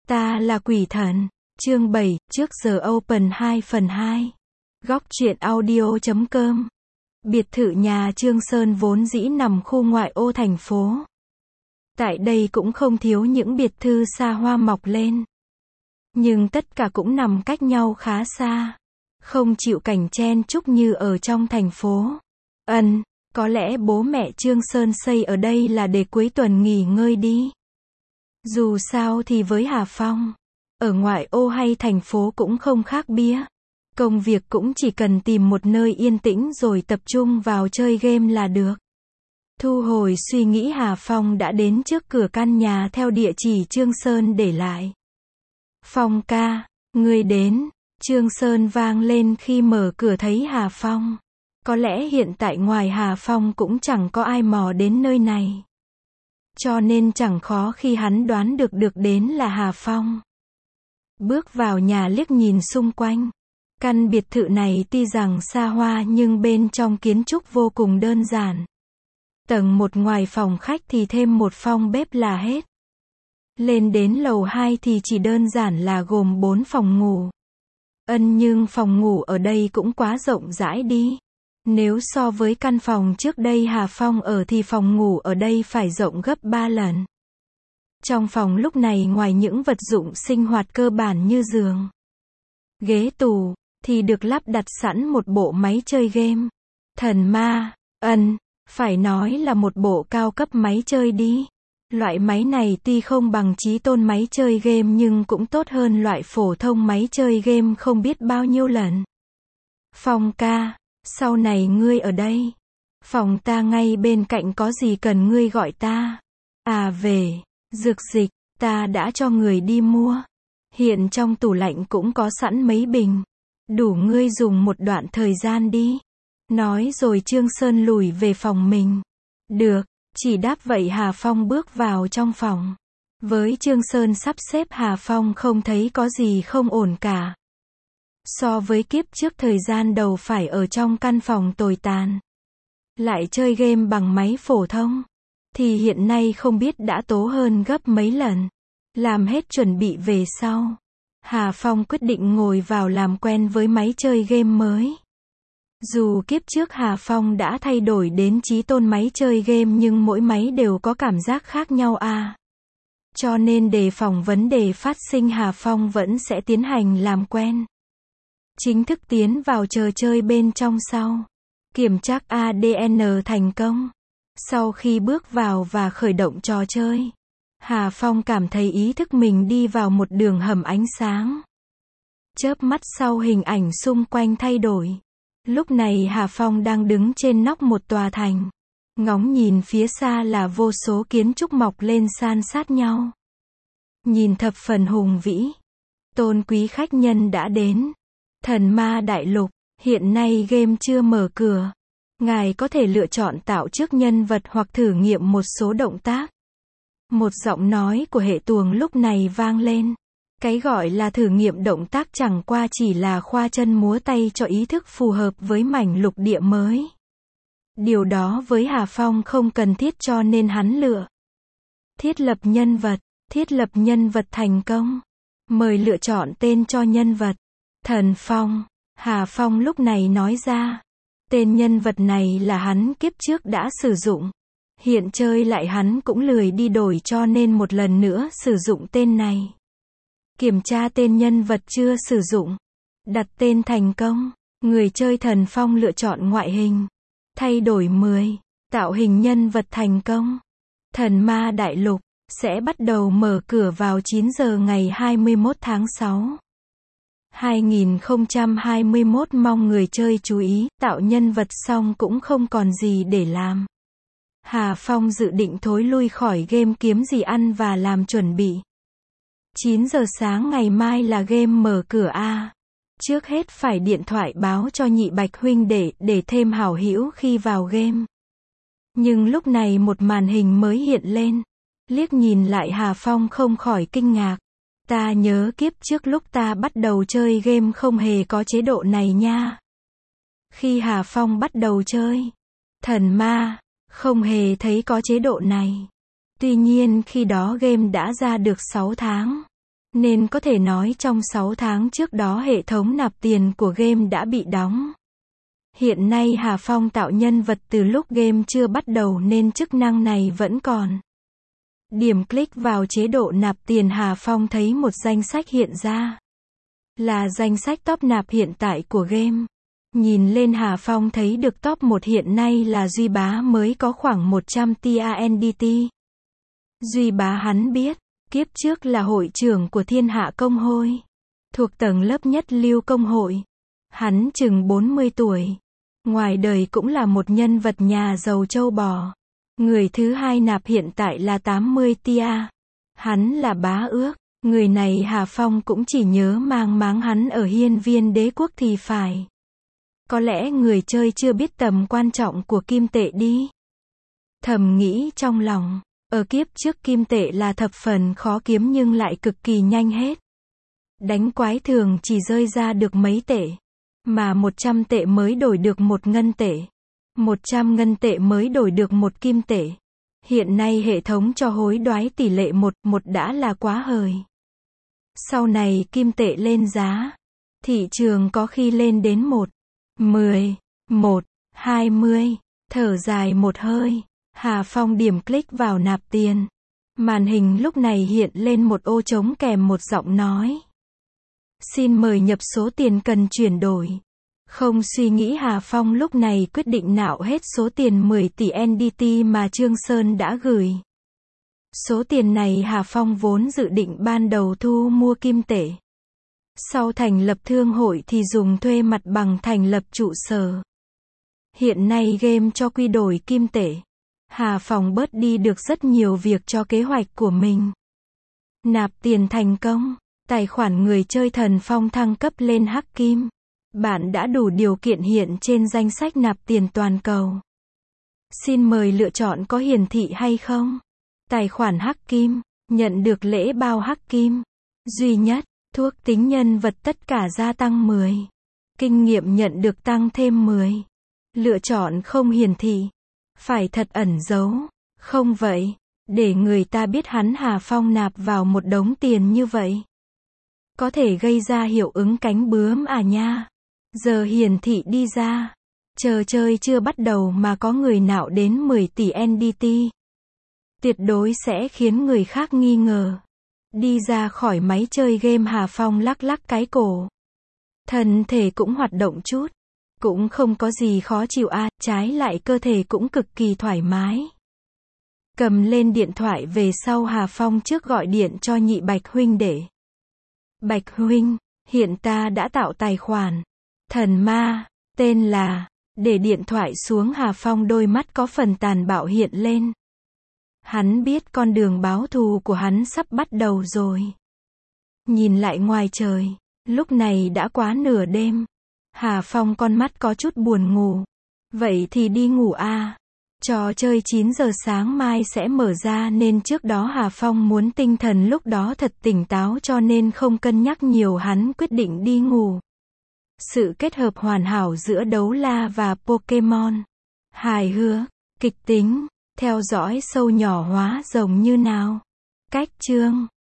Ta là quỷ thần. Chương 7, trước giờ Open 2 phần 2. Góc truyện audio.com. Biệt thự nhà Trương Sơn vốn dĩ nằm khu ngoại ô thành phố. Tại đây cũng không thiếu những biệt thự xa hoa mọc lên. Nhưng tất cả cũng nằm cách nhau khá xa. Không chịu cảnh chen chúc như ở trong thành phố. Có lẽ bố mẹ Trương Sơn xây ở đây là để cuối tuần nghỉ ngơi đi. Dù sao thì với Hà Phong, ở ngoại ô hay thành phố cũng không khác bía. Công việc cũng chỉ cần tìm một nơi yên tĩnh rồi tập trung vào chơi game là được. Thu hồi suy nghĩ, Hà Phong đã đến trước cửa căn nhà theo địa chỉ Trương Sơn để lại. Phong ca, ngươi đến. Trương Sơn vang lên khi mở cửa thấy Hà Phong. Có lẽ hiện tại ngoài Hà Phong cũng chẳng có ai mò đến nơi này. Cho nên chẳng khó khi hắn đoán được đến là Hà Phong. Bước vào nhà liếc nhìn xung quanh. Căn biệt thự này tuy rằng xa hoa nhưng bên trong kiến trúc vô cùng đơn giản. Tầng 1 ngoài phòng khách thì thêm một phòng bếp là hết. Lên đến lầu 2 thì chỉ đơn giản là gồm 4 phòng ngủ. Nhưng phòng ngủ ở đây cũng quá rộng rãi đi. Nếu so với căn phòng trước đây Hà Phong ở thì phòng ngủ ở đây phải rộng gấp 3 lần. Trong phòng lúc này ngoài những vật dụng sinh hoạt cơ bản như giường, ghế tủ, thì được lắp đặt sẵn một bộ máy chơi game. Thần ma, phải nói là một bộ cao cấp máy chơi đi. Loại máy này tuy không bằng chí tôn máy chơi game nhưng cũng tốt hơn loại phổ thông máy chơi game không biết bao nhiêu lần. Phong ca, sau này ngươi ở đây. Phòng ta ngay bên cạnh, có gì cần ngươi gọi ta. Về dược dịch, ta đã cho người đi mua. Hiện trong tủ lạnh cũng có sẵn mấy bình. Đủ ngươi dùng một đoạn thời gian đi. Nói rồi Trương Sơn lùi về phòng mình. Được, chỉ đáp vậy Hà Phong bước vào trong phòng. Với Trương Sơn sắp xếp Hà Phong không thấy có gì không ổn cả. So với kiếp trước thời gian đầu phải ở trong căn phòng tồi tàn, lại chơi game bằng máy phổ thông, thì hiện nay không biết đã tố hơn gấp mấy lần. Làm hết chuẩn bị về sau, Hà Phong quyết định ngồi vào làm quen với máy chơi game mới. Dù kiếp trước Hà Phong đã thay đổi đến chí tôn máy chơi game nhưng mỗi máy đều có cảm giác khác nhau Cho nên đề phòng vấn đề phát sinh, Hà Phong vẫn sẽ tiến hành làm quen. Chính thức tiến vào trò chơi bên trong sau. Kiểm tra ADN thành công. Sau khi bước vào và khởi động trò chơi, Hà Phong cảm thấy ý thức mình đi vào một đường hầm ánh sáng. Chớp mắt sau hình ảnh xung quanh thay đổi. Lúc này Hà Phong đang đứng trên nóc một tòa thành. Ngóng nhìn phía xa là vô số kiến trúc mọc lên san sát nhau. Nhìn thập phần hùng vĩ. Tôn quý khách nhân đã đến. Thần ma đại lục, hiện nay game chưa mở cửa. Ngài có thể lựa chọn tạo trước nhân vật hoặc thử nghiệm một số động tác. Một giọng nói của hệ tuồng lúc này vang lên. Cái gọi là thử nghiệm động tác chẳng qua chỉ là khoa chân múa tay cho ý thức phù hợp với mảnh lục địa mới. Điều đó với Hà Phong không cần thiết cho nên hắn lựa thiết lập nhân vật thành công. Mời lựa chọn tên cho nhân vật. Thần Phong. Hà Phong lúc này nói ra. Tên nhân vật này là hắn kiếp trước đã sử dụng. Hiện chơi lại hắn cũng lười đi đổi cho nên một lần nữa sử dụng tên này. Kiểm tra tên nhân vật chưa sử dụng. Đặt tên thành công. Người chơi Thần Phong lựa chọn ngoại hình. Thay đổi 10. Tạo hình nhân vật thành công. Thần ma đại lục sẽ bắt đầu mở cửa vào 9 giờ ngày 21 tháng 6. 2021. Mong người chơi chú ý, tạo nhân vật xong cũng không còn gì để làm. Hà Phong dự định thối lui khỏi game kiếm gì ăn và làm chuẩn bị. 9 giờ sáng ngày mai là game mở cửa Trước hết phải điện thoại báo cho Nhị Bạch huynh để thêm hảo hữu khi vào game. Nhưng lúc này một màn hình mới hiện lên. Liếc nhìn lại Hà Phong không khỏi kinh ngạc. Ta nhớ kiếp trước lúc ta bắt đầu chơi game không hề có chế độ này nha. Khi Hà Phong bắt đầu chơi thần ma, không hề thấy có chế độ này. Tuy nhiên khi đó game đã ra được 6 tháng. Nên có thể nói trong 6 tháng trước đó hệ thống nạp tiền của game đã bị đóng. Hiện nay Hà Phong tạo nhân vật từ lúc game chưa bắt đầu nên chức năng này vẫn còn. Điểm click vào chế độ nạp tiền, Hà Phong thấy một danh sách hiện ra. Là danh sách top nạp hiện tại của game. Nhìn lên Hà Phong thấy được top 1 hiện nay là Duy Bá mới có khoảng 100 TANDT. Duy Bá hắn biết, kiếp trước là hội trưởng của Thiên Hạ Công Hội. Thuộc tầng lớp nhất lưu công hội. Hắn chừng 40 tuổi. Ngoài đời cũng là một nhân vật nhà giàu châu bò. Người thứ hai nạp hiện tại là 80 tia. Hắn là Bá Ước. Người này Hà Phong cũng chỉ nhớ mang máng hắn ở Hiên Viên Đế Quốc thì phải. Có lẽ người chơi chưa biết tầm quan trọng của kim tệ đi. Thầm nghĩ trong lòng, ở kiếp trước kim tệ là thập phần khó kiếm nhưng lại cực kỳ nhanh hết. Đánh quái thường chỉ rơi ra được mấy tệ. Mà 100 tệ mới đổi được 1 ngân tệ. 100 ngân tệ mới đổi được 1 kim tệ. Hiện nay hệ thống cho hối đoái tỷ lệ 1:1 đã là quá hời. Sau này kim tệ lên giá, thị trường có khi lên đến 1, 10, 1, 20, thở dài một hơi. Hà Phong điểm click vào nạp tiền. Màn hình lúc này hiện lên một ô trống kèm một giọng nói. Xin mời nhập số tiền cần chuyển đổi. Không suy nghĩ Hà Phong lúc này quyết định nạo hết số tiền 10 tỷ NDT mà Trương Sơn đã gửi. Số tiền này Hà Phong vốn dự định ban đầu thu mua kim tệ. Sau thành lập thương hội thì dùng thuê mặt bằng thành lập trụ sở. Hiện nay game cho quy đổi kim tệ. Hà Phong bớt đi được rất nhiều việc cho kế hoạch của mình. Nạp tiền thành công. Tài khoản người chơi Thần Phong thăng cấp lên Hắc Kim. Bạn đã đủ điều kiện hiện trên danh sách nạp tiền toàn cầu. Xin mời lựa chọn có hiển thị hay không. Tài khoản Hắc Kim. Nhận được lễ bao Hắc Kim. Duy nhất. Thuốc tính nhân vật tất cả gia tăng 10. Kinh nghiệm nhận được tăng thêm 10. Lựa chọn không hiển thị. Phải thật ẩn giấu. Không vậy. Để người ta biết hắn Hà Phong nạp vào một đống tiền như vậy. Có thể gây ra hiệu ứng cánh bướm à nha. Giờ hiển thị đi ra. Chờ chơi chưa bắt đầu mà có người nạo đến 10 tỷ NDT. Tuyệt đối sẽ khiến người khác nghi ngờ. Đi ra khỏi máy chơi game Hà Phong lắc lắc cái cổ. Thân thể cũng hoạt động chút. Cũng không có gì khó chịu à, trái lại cơ thể cũng cực kỳ thoải mái. Cầm lên điện thoại về sau Hà Phong trước gọi điện cho nhị Bạch huynh đệ. Bạch huynh, hiện ta đã tạo tài khoản. Thần ma, tên là, để điện thoại xuống Hà Phong đôi mắt có phần tàn bạo hiện lên. Hắn biết con đường báo thù của hắn sắp bắt đầu rồi. Nhìn lại ngoài trời, lúc này đã quá nửa đêm. Hà Phong con mắt có chút buồn ngủ. Vậy thì đi ngủ à. Trò chơi 9 giờ sáng mai sẽ mở ra nên trước đó Hà Phong muốn tinh thần lúc đó thật tỉnh táo cho nên không cân nhắc nhiều, hắn quyết định đi ngủ. Sự kết hợp hoàn hảo giữa đấu la và Pokemon. Hài hước, kịch tính, theo dõi sâu nhỏ hóa rồng như nào. Cách chương